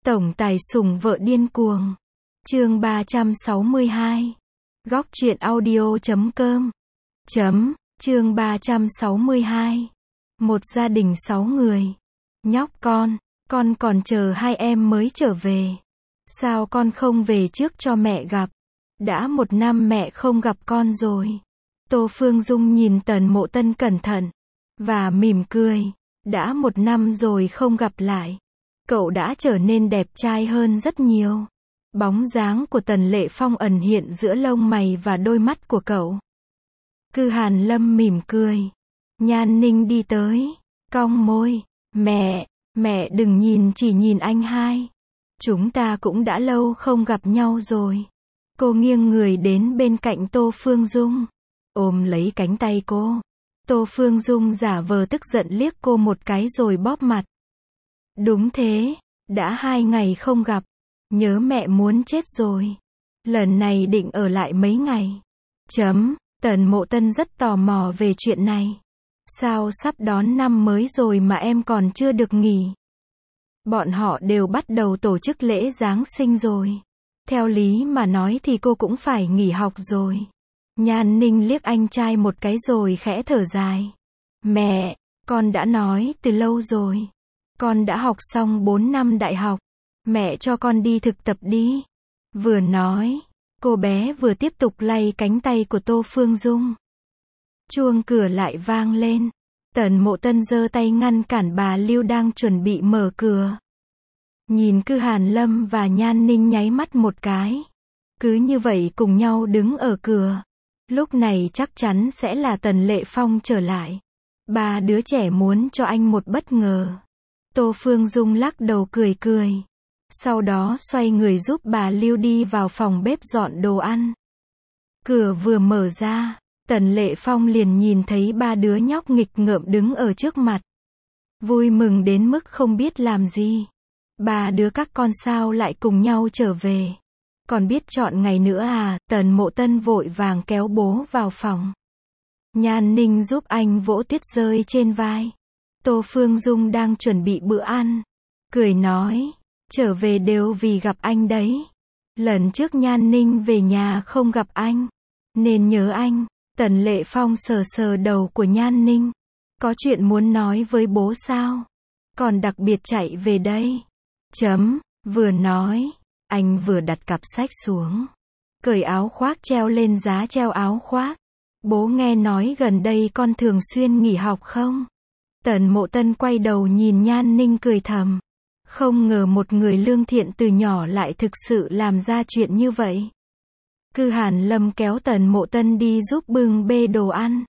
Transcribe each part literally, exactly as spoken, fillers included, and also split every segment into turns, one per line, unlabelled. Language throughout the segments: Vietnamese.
Tổng tài sủng vợ điên cuồng. Chương ba trăm sáu mươi hai. Góc truyện audio chấm com. Chấm, chương ba trăm sáu mươi hai. Một gia đình sáu người. Nhóc con, con còn chờ hai em mới trở về. Sao con không về trước cho mẹ gặp? Đã một năm mẹ không gặp con rồi. Tô Phương Dung nhìn Tần Mộ Tân cẩn thận và mỉm cười. Đã một năm rồi không gặp lại. Cậu đã trở nên đẹp trai hơn rất nhiều. Bóng dáng của Tần Lệ Phong ẩn hiện giữa lông mày và đôi mắt của cậu. Cư Hàn Lâm mỉm cười. Nhan Ninh đi tới, cong môi. Mẹ, mẹ đừng nhìn chỉ nhìn anh hai. Chúng ta cũng đã lâu không gặp nhau rồi. Cô nghiêng người đến bên cạnh Tô Phương Dung, ôm lấy cánh tay cô. Tô Phương Dung giả vờ tức giận liếc cô một cái rồi bóp mặt. Đúng thế, đã hai ngày không gặp. Nhớ mẹ muốn chết rồi. Lần này định ở lại mấy ngày. Chấm, Tần Mộ Tân rất tò mò về chuyện này. Sao sắp đón năm mới rồi mà em còn chưa được nghỉ? Bọn họ đều bắt đầu tổ chức lễ Giáng sinh rồi. Theo lý mà nói thì cô cũng phải nghỉ học rồi. Nhan Ninh liếc anh trai một cái rồi khẽ thở dài. Mẹ, con đã nói từ lâu rồi. Con đã học xong bốn năm đại học. Mẹ cho con đi thực tập đi. Vừa nói, cô bé vừa tiếp tục lay cánh tay của Tô Phương Dung. Chuông cửa lại vang lên. Tần Mộ Tân giơ tay ngăn cản bà Lưu đang chuẩn bị mở cửa. Nhìn Cư Hàn Lâm và Nhan Ninh nháy mắt một cái. Cứ như vậy cùng nhau đứng ở cửa. Lúc này chắc chắn sẽ là Tần Lệ Phong trở lại. Ba đứa trẻ muốn cho anh một bất ngờ. Tô Phương Dung lắc đầu cười cười. Sau đó xoay người giúp bà Lưu đi vào phòng bếp dọn đồ ăn. Cửa vừa mở ra, Tần Lệ Phong liền nhìn thấy ba đứa nhóc nghịch ngợm đứng ở trước mặt. Vui mừng đến mức không biết làm gì. Ba đứa các con sao lại cùng nhau trở về? Còn biết chọn ngày nữa à? Tần Mộ Tân vội vàng kéo bố vào phòng. Nhan Ninh giúp anh vỗ tuyết rơi trên vai. Tô Phương Dung đang chuẩn bị bữa ăn. Cười nói, trở về đều vì gặp anh đấy. Lần trước Nhan Ninh về nhà không gặp anh, nên nhớ anh. Tần Lệ Phong sờ sờ đầu của Nhan Ninh. Có chuyện muốn nói với bố sao? Còn đặc biệt chạy về đây. Chấm, vừa nói, anh vừa đặt cặp sách xuống. Cởi áo khoác treo lên giá treo áo khoác. Bố nghe nói gần đây con thường xuyên nghỉ học không? Tần Mộ Tân quay đầu nhìn Nhan Ninh cười thầm. Không ngờ một người lương thiện từ nhỏ lại thực sự làm ra chuyện như vậy. Cư Hàn Lâm kéo Tần Mộ Tân đi giúp bưng bê đồ ăn.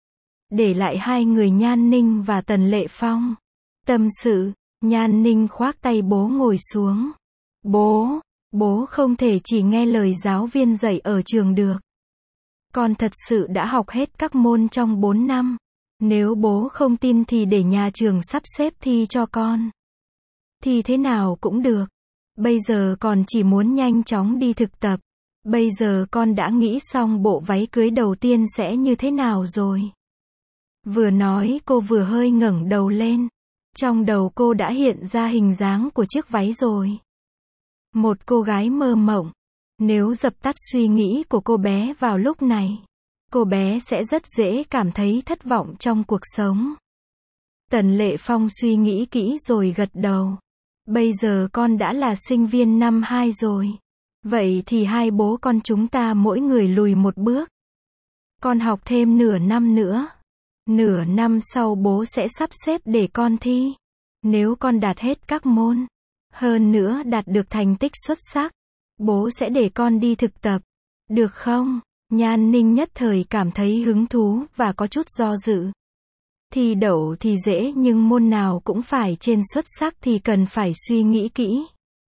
Để lại hai người Nhan Ninh và Tần Lệ Phong. Tâm sự, Nhan Ninh khoác tay bố ngồi xuống. Bố, bố không thể chỉ nghe lời giáo viên dạy ở trường được. Con thật sự đã học hết các môn trong bốn năm. Nếu bố không tin thì để nhà trường sắp xếp thi cho con. Thì thế nào cũng được. Bây giờ con chỉ muốn nhanh chóng đi thực tập. Bây giờ con đã nghĩ xong bộ váy cưới đầu tiên sẽ như thế nào rồi. Vừa nói cô vừa hơi ngẩng đầu lên. Trong đầu cô đã hiện ra hình dáng của chiếc váy rồi. Một cô gái mơ mộng. Nếu dập tắt suy nghĩ của cô bé vào lúc này, cô bé sẽ rất dễ cảm thấy thất vọng trong cuộc sống. Tần Lệ Phong suy nghĩ kỹ rồi gật đầu. Bây giờ con đã là sinh viên năm hai rồi. Vậy thì hai bố con chúng ta mỗi người lùi một bước. Con học thêm nửa năm nữa. Nửa năm sau bố sẽ sắp xếp để con thi. Nếu con đạt hết các môn, hơn nữa đạt được thành tích xuất sắc, bố sẽ để con đi thực tập. Được không? Nhan Ninh nhất thời cảm thấy hứng thú và có chút do dự. Thi đậu thì dễ nhưng môn nào cũng phải trên xuất sắc thì cần phải suy nghĩ kỹ.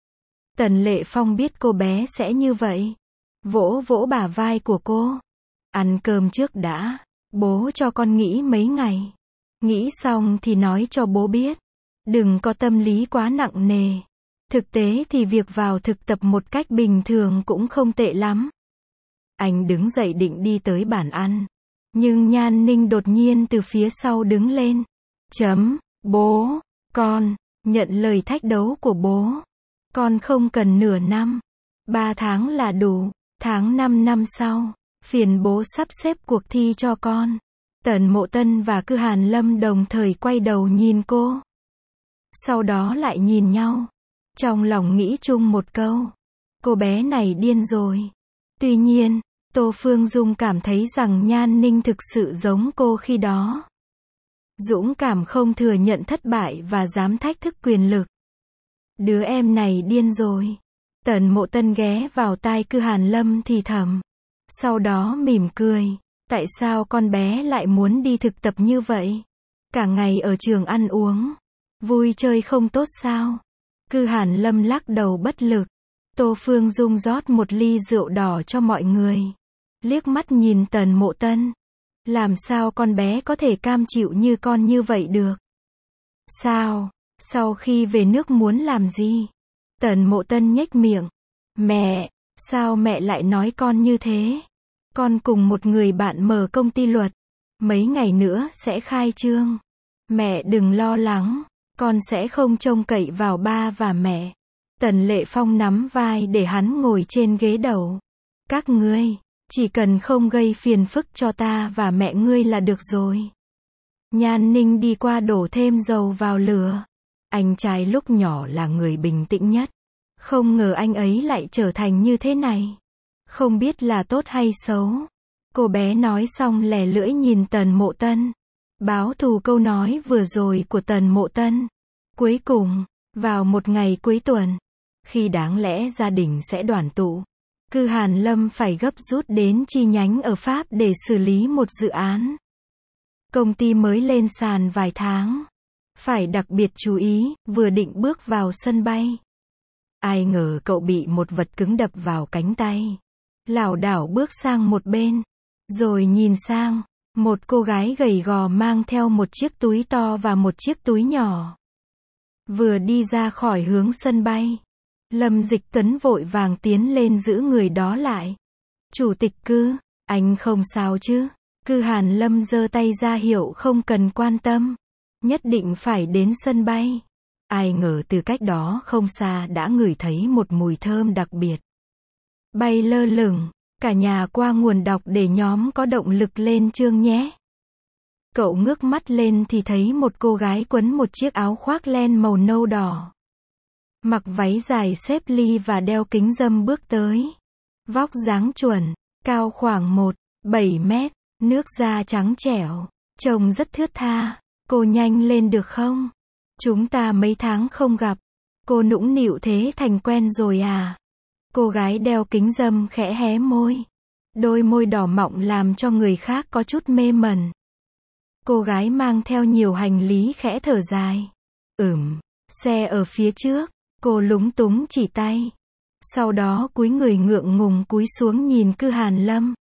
Tần Lệ Phong biết cô bé sẽ như vậy. Vỗ vỗ bả vai của cô. Ăn cơm trước đã. Bố cho con nghỉ mấy ngày. Nghĩ xong thì nói cho bố biết. Đừng có tâm lý quá nặng nề. Thực tế thì việc vào thực tập một cách bình thường cũng không tệ lắm. Anh đứng dậy định đi tới bàn ăn. Nhưng Nhan Ninh đột nhiên từ phía sau đứng lên. Chấm, bố, con, nhận lời thách đấu của bố. Con không cần nửa năm. Ba tháng là đủ. Tháng năm năm sau, phiền bố sắp xếp cuộc thi cho con. Tần Mộ Tân và Cư Hàn Lâm đồng thời quay đầu nhìn cô. Sau đó lại nhìn nhau. Trong lòng nghĩ chung một câu. Cô bé này điên rồi. Tuy nhiên, Tô Phương Dung cảm thấy rằng Nhan Ninh thực sự giống cô khi đó. Dũng cảm không thừa nhận thất bại và dám thách thức quyền lực. Đứa em này điên rồi. Tần Mộ Tân ghé vào tai Cư Hàn Lâm thì thầm. Sau đó mỉm cười. Tại sao con bé lại muốn đi thực tập như vậy? Cả ngày ở trường ăn uống. Vui chơi không tốt sao? Cư Hàn Lâm lắc đầu bất lực. Tô Phương Dung rót một ly rượu đỏ cho mọi người. Liếc mắt nhìn Tần Mộ Tân. Làm sao con bé có thể cam chịu như con như vậy được? Sao? Sau khi về nước muốn làm gì? Tần Mộ Tân nhếch miệng. Mẹ, sao mẹ lại nói con như thế? Con cùng một người bạn mở công ty luật. Mấy ngày nữa sẽ khai trương. Mẹ đừng lo lắng. Con sẽ không trông cậy vào ba và mẹ. Tần Lệ Phong nắm vai để hắn ngồi trên ghế đầu. Các ngươi, chỉ cần không gây phiền phức cho ta và mẹ ngươi là được rồi. Nhan Ninh đi qua đổ thêm dầu vào lửa. Anh trai lúc nhỏ là người bình tĩnh nhất. Không ngờ anh ấy lại trở thành như thế này. Không biết là tốt hay xấu. Cô bé nói xong lè lưỡi nhìn Tần Mộ Tân. Báo thù câu nói vừa rồi của Tần Mộ Tân. Cuối cùng, vào một ngày cuối tuần, khi đáng lẽ gia đình sẽ đoàn tụ, Cư Hàn Lâm phải gấp rút đến chi nhánh ở Pháp để xử lý một dự án. Công ty mới lên sàn vài tháng. Phải đặc biệt chú ý, vừa định bước vào sân bay. Ai ngờ cậu bị một vật cứng đập vào cánh tay. Lảo đảo bước sang một bên. Rồi nhìn sang, một cô gái gầy gò mang theo một chiếc túi to và một chiếc túi nhỏ. Vừa đi ra khỏi hướng sân bay, Lâm Dịch Tuấn vội vàng tiến lên giữ người đó lại. Chủ tịch Cư, anh không sao chứ? Cư Hàn Lâm giơ tay ra hiệu không cần quan tâm. Nhất định phải đến sân bay. Ai ngờ từ cách đó không xa đã ngửi thấy một mùi thơm đặc biệt. Bay lơ lửng, cả nhà qua nguồn đọc để nhóm có động lực lên chương nhé. Cậu ngước mắt lên thì thấy một cô gái quấn một chiếc áo khoác len màu nâu đỏ. Mặc váy dài xếp ly và đeo kính râm bước tới. Vóc dáng chuẩn, cao khoảng một phẩy bảy mét, nước da trắng trẻo, trông rất thướt tha. Cô nhanh lên được không? Chúng ta mấy tháng không gặp. Cô nũng nịu thế thành quen rồi à? Cô gái đeo kính râm khẽ hé môi. Đôi môi đỏ mọng làm cho người khác có chút mê mẩn. Cô gái mang theo nhiều hành lý khẽ thở dài. Ừm, xe ở phía trước. Cô lúng túng chỉ tay. Sau đó cúi người ngượng ngùng cúi xuống nhìn Cư Hàn Lâm.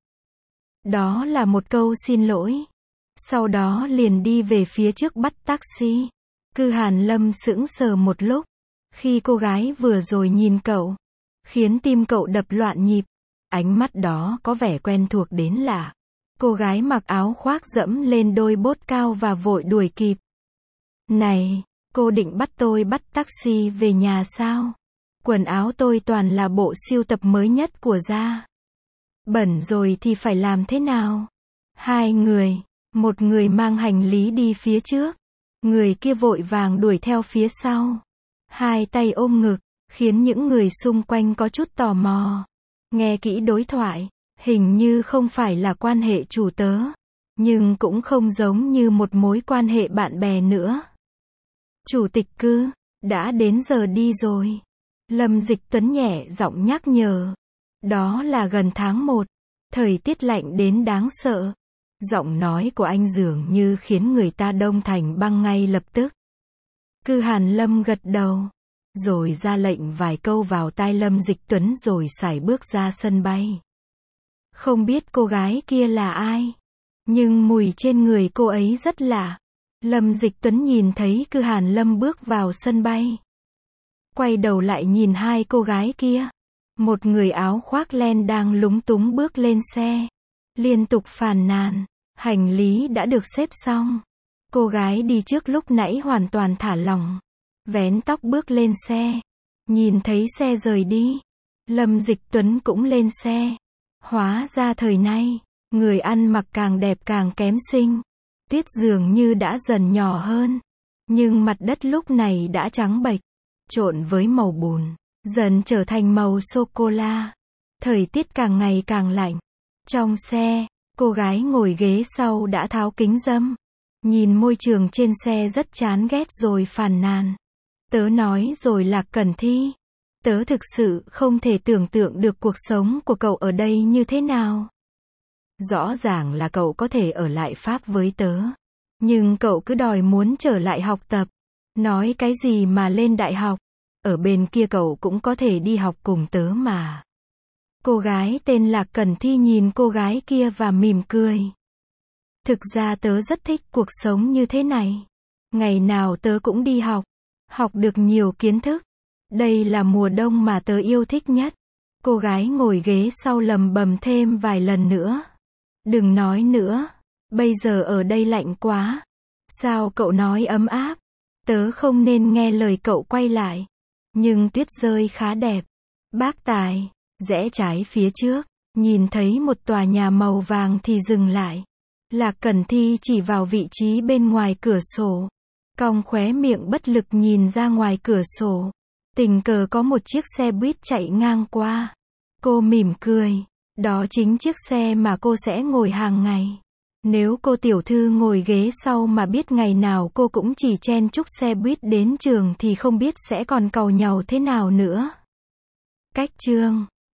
Đó là một câu xin lỗi. Sau đó liền đi về phía trước bắt taxi. Cư Hàn Lâm sững sờ một lúc. Khi cô gái vừa rồi nhìn cậu, khiến tim cậu đập loạn nhịp. Ánh mắt đó có vẻ quen thuộc đến lạ. Cô gái mặc áo khoác dẫm lên đôi bốt cao và vội đuổi kịp. Này, cô định bắt tôi bắt taxi về nhà sao? Quần áo tôi toàn là bộ sưu tập mới nhất của Gia. Bẩn rồi thì phải làm thế nào? Hai người, một người mang hành lý đi phía trước, người kia vội vàng đuổi theo phía sau. Hai tay ôm ngực, khiến những người xung quanh có chút tò mò. Nghe kỹ đối thoại, hình như không phải là quan hệ chủ tớ, nhưng cũng không giống như một mối quan hệ bạn bè nữa. Chủ tịch Cư, đã đến giờ đi rồi. Lâm Dịch Tuấn nhẹ giọng nhắc nhở. Đó là gần tháng một, thời tiết lạnh đến đáng sợ. Giọng nói của anh dường như khiến người ta đông thành băng ngay lập tức. Cư Hàn Lâm gật đầu, rồi ra lệnh vài câu vào tai Lâm Dịch Tuấn rồi sải bước ra sân bay. Không biết cô gái kia là ai, nhưng mùi trên người cô ấy rất lạ. Lâm Dịch Tuấn nhìn thấy Cư Hàn Lâm bước vào sân bay. Quay đầu lại nhìn hai cô gái kia. Một người áo khoác len đang lúng túng bước lên xe. Liên tục phàn nàn, hành lý đã được xếp xong. Cô gái đi trước lúc nãy hoàn toàn thả lỏng. Vén tóc bước lên xe. Nhìn thấy xe rời đi, Lâm Dịch Tuấn cũng lên xe. Hóa ra thời nay, người ăn mặc càng đẹp càng kém xinh. Tuyết dường như đã dần nhỏ hơn, nhưng mặt đất lúc này đã trắng bệch, trộn với màu bùn, dần trở thành màu sô-cô-la. Thời tiết càng ngày càng lạnh. Trong xe, cô gái ngồi ghế sau đã tháo kính râm, nhìn môi trường trên xe rất chán ghét rồi phàn nàn. Tớ nói rồi Lạc Cẩn Thi, tớ thực sự không thể tưởng tượng được cuộc sống của cậu ở đây như thế nào. Rõ ràng là cậu có thể ở lại Pháp với tớ, nhưng cậu cứ đòi muốn trở lại học tập. Nói cái gì mà lên đại học, ở bên kia cậu cũng có thể đi học cùng tớ mà. Cô gái tên Lạc Cẩn Thi nhìn cô gái kia và mỉm cười. Thực ra tớ rất thích cuộc sống như thế này. Ngày nào tớ cũng đi học, học được nhiều kiến thức. Đây là mùa đông mà tớ yêu thích nhất. Cô gái ngồi ghế sau lầm bầm thêm vài lần nữa. Đừng nói nữa, bây giờ ở đây lạnh quá. Sao cậu nói ấm áp? Tớ không nên nghe lời cậu quay lại. Nhưng tuyết rơi khá đẹp. Bác Tài, rẽ trái phía trước, nhìn thấy một tòa nhà màu vàng thì dừng lại. Lạc Cẩn Thi chỉ vào vị trí bên ngoài cửa sổ. Cong khóe miệng bất lực nhìn ra ngoài cửa sổ. Tình cờ có một chiếc xe buýt chạy ngang qua. Cô mỉm cười. Đó chính chiếc xe mà cô sẽ ngồi hàng ngày. Nếu cô tiểu thư ngồi ghế sau mà biết ngày nào cô cũng chỉ chen chúc xe buýt đến trường thì không biết sẽ còn càu nhàu thế nào nữa. Cách chương